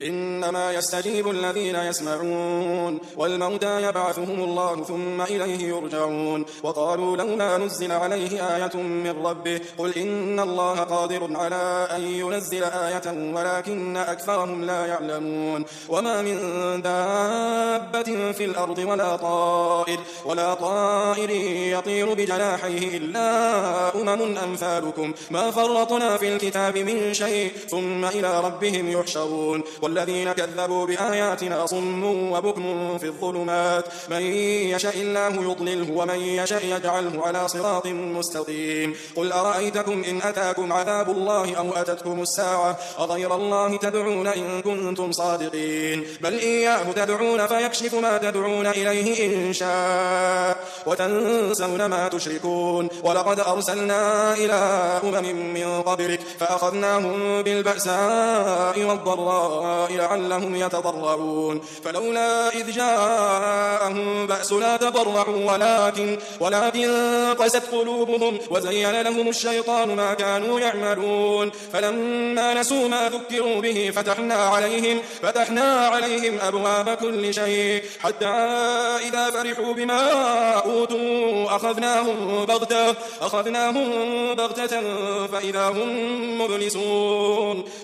إنما يستجيب الذين يسمعون والموتى يبعثهم الله ثم إليه يرجعون وقالوا لولا نزل عليه آية من ربه قل إن الله قادر على أن ينزل آية ولكن أكثرهم لا يعلمون وما من دابة في الأرض ولا طائر يطير بجناحيه إلا أمثالكم ما فرطنا في الكتاب من شيء ثم إلى ربهم يحشرون والذين كذبوا بآياتنا صم وبكم في الظلمات من يشاء الله يضلله ومن يشاء يجعله على صراط مستقيم قل أرأيتكم إن أتاكم عذاب الله أو أتتكم الساعة أغير الله تدعون إن كنتم صادقين بل إياه تدعون فيكشف ما تدعون إليه إن شاء وتنسون ما تشركون ولقد أرسلنا إلى من قبلك فأخذناهم بالبأساء والضراء لعلهم يتضرعون فلولا إذ جاءهم بأسنا تضرعوا ولكن قست قلوبهم وزين لهم الشيطان ما كانوا يعملون فلما نسوا ما ذكروا به فتحنا عليهم أبواب كل شيء حتى إذا فرحوا بما أوتوا أخذناهم بغتة فإذا هم مبلسون